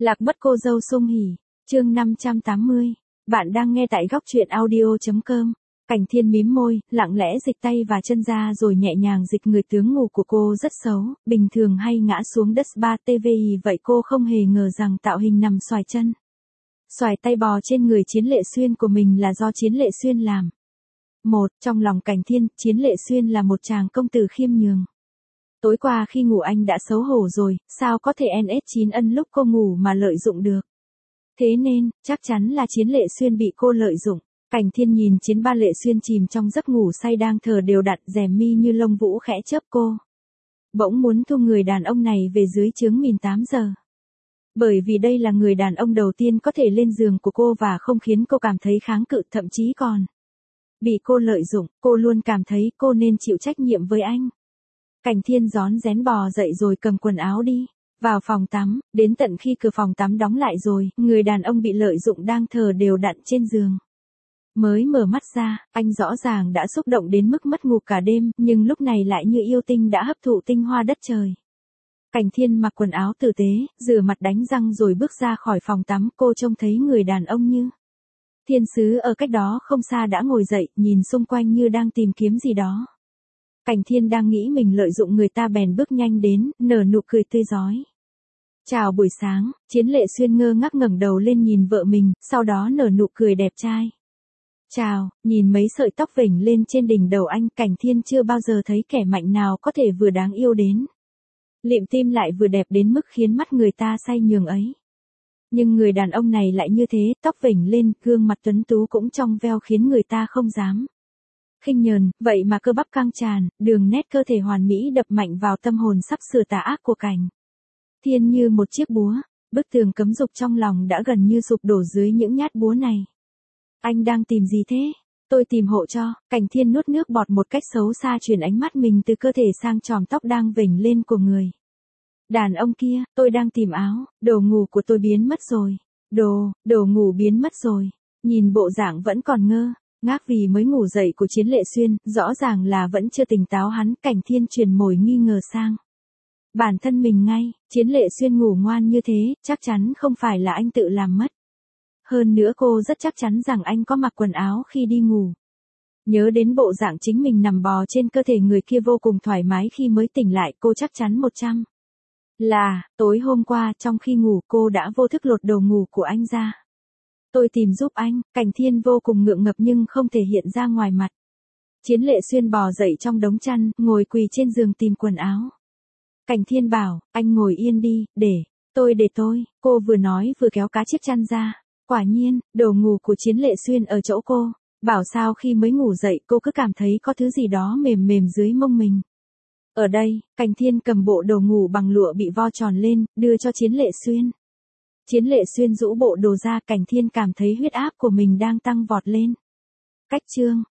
Lạc mất cô dâu Sung Hỉ, chương 580. Bạn đang nghe tại góc truyện audio.com. Cảnh Thiên mím môi, lặng lẽ dịch tay và chân ra rồi nhẹ nhàng dịch người tướng ngủ của cô rất xấu, bình thường hay ngã xuống đất ba TVI vậy cô không hề ngờ rằng tạo hình nằm xoài chân, xoài tay bò trên người Chiến Lệ Xuyên của mình là do Chiến Lệ Xuyên làm. Trong lòng Cảnh Thiên, Chiến Lệ Xuyên là một chàng công tử khiêm nhường. Tối qua khi ngủ anh đã xấu hổ rồi, sao có thể NS9 ân lúc cô ngủ mà lợi dụng được. Thế nên, chắc chắn là Chiến Lệ Xuyên bị cô lợi dụng. Cảnh Thiên nhìn Chiến Ba Lệ Xuyên chìm trong giấc ngủ say đang thở đều đặn, rèm mi như lông vũ khẽ chớp cô. Bỗng muốn thu người đàn ông này về dưới trướng mìn 8 giờ. Bởi vì đây là người đàn ông đầu tiên có thể lên giường của cô và không khiến cô cảm thấy kháng cự, thậm chí còn bị cô lợi dụng, cô luôn cảm thấy cô nên chịu trách nhiệm với anh. Cảnh Thiên rón rén bò dậy rồi cầm quần áo đi vào phòng tắm, đến tận khi cửa phòng tắm đóng lại rồi, người đàn ông bị lợi dụng đang thở đều đặn trên giường. Mới mở mắt ra, anh rõ ràng đã xúc động đến mức mất ngủ cả đêm, nhưng lúc này lại như yêu tinh đã hấp thụ tinh hoa đất trời. Cảnh Thiên mặc quần áo tử tế, rửa mặt đánh răng rồi bước ra khỏi phòng tắm, cô trông thấy người đàn ông như thiên sứ ở cách đó không xa đã ngồi dậy, nhìn xung quanh như đang tìm kiếm gì đó. Cảnh Thiên đang nghĩ mình lợi dụng người ta bèn bước nhanh đến, nở nụ cười tươi rói. Chào buổi sáng, Chiến Lệ Xuyên ngơ ngác ngẩng đầu lên nhìn vợ mình, sau đó nở nụ cười đẹp trai. Chào, nhìn mấy sợi tóc vểnh lên trên đỉnh đầu anh, Cảnh Thiên chưa bao giờ thấy kẻ mạnh nào có thể vừa đáng yêu đến lịm tim lại vừa đẹp đến mức khiến mắt người ta say nhường ấy. Nhưng người đàn ông này lại như thế, tóc vểnh lên, gương mặt tuấn tú cũng trong veo khiến người ta không dám khinh nhờn, vậy mà cơ bắp căng tràn, đường nét cơ thể hoàn mỹ đập mạnh vào tâm hồn sắp sửa tà ác của Cảnh Thiên như một chiếc búa, bức tường cấm dục trong lòng đã gần như sụp đổ dưới những nhát búa này. Anh đang tìm gì thế? Tôi tìm hộ cho. Cảnh Thiên nuốt nước bọt một cách xấu xa, chuyển ánh mắt mình từ cơ thể sang chòm tóc đang vểnh lên của người đàn ông kia. Tôi đang tìm áo, đồ ngủ của tôi biến mất rồi. Đồ ngủ biến mất rồi. Nhìn bộ dạng vẫn còn ngơ ngác vì mới ngủ dậy của Chiến Lệ Xuyên, rõ ràng là vẫn chưa tỉnh táo hắn. Cảnh Thiên truyền mồi nghi ngờ sang bản thân mình ngay. Chiến Lệ Xuyên ngủ ngoan như thế, chắc chắn không phải là anh tự làm mất. Hơn nữa cô rất chắc chắn rằng anh có mặc quần áo khi đi ngủ. Nhớ đến bộ dạng chính mình nằm bò trên cơ thể người kia vô cùng thoải mái khi mới tỉnh lại, cô chắc chắn 100 là tối hôm qua trong khi ngủ cô đã vô thức lột đồ ngủ của anh ra. Tôi tìm giúp anh. Cảnh Thiên vô cùng ngượng ngập nhưng không thể hiện ra ngoài mặt. Chiến Lệ Xuyên bò dậy trong đống chăn, ngồi quỳ trên giường tìm quần áo. Cảnh Thiên bảo, anh ngồi yên đi, để tôi. Cô vừa nói vừa kéo cá chiếc chăn ra. Quả nhiên, đồ ngủ của Chiến Lệ Xuyên ở chỗ cô. Bảo sao khi mới ngủ dậy cô cứ cảm thấy có thứ gì đó mềm mềm dưới mông mình. Ở đây, Cảnh Thiên cầm bộ đồ ngủ bằng lụa bị vo tròn lên, đưa cho Chiến Lệ Xuyên. Chiến Lệ Xuyên rũ bộ đồ ra, Cảnh Thiên cảm thấy huyết áp của mình đang tăng vọt lên. Cách chương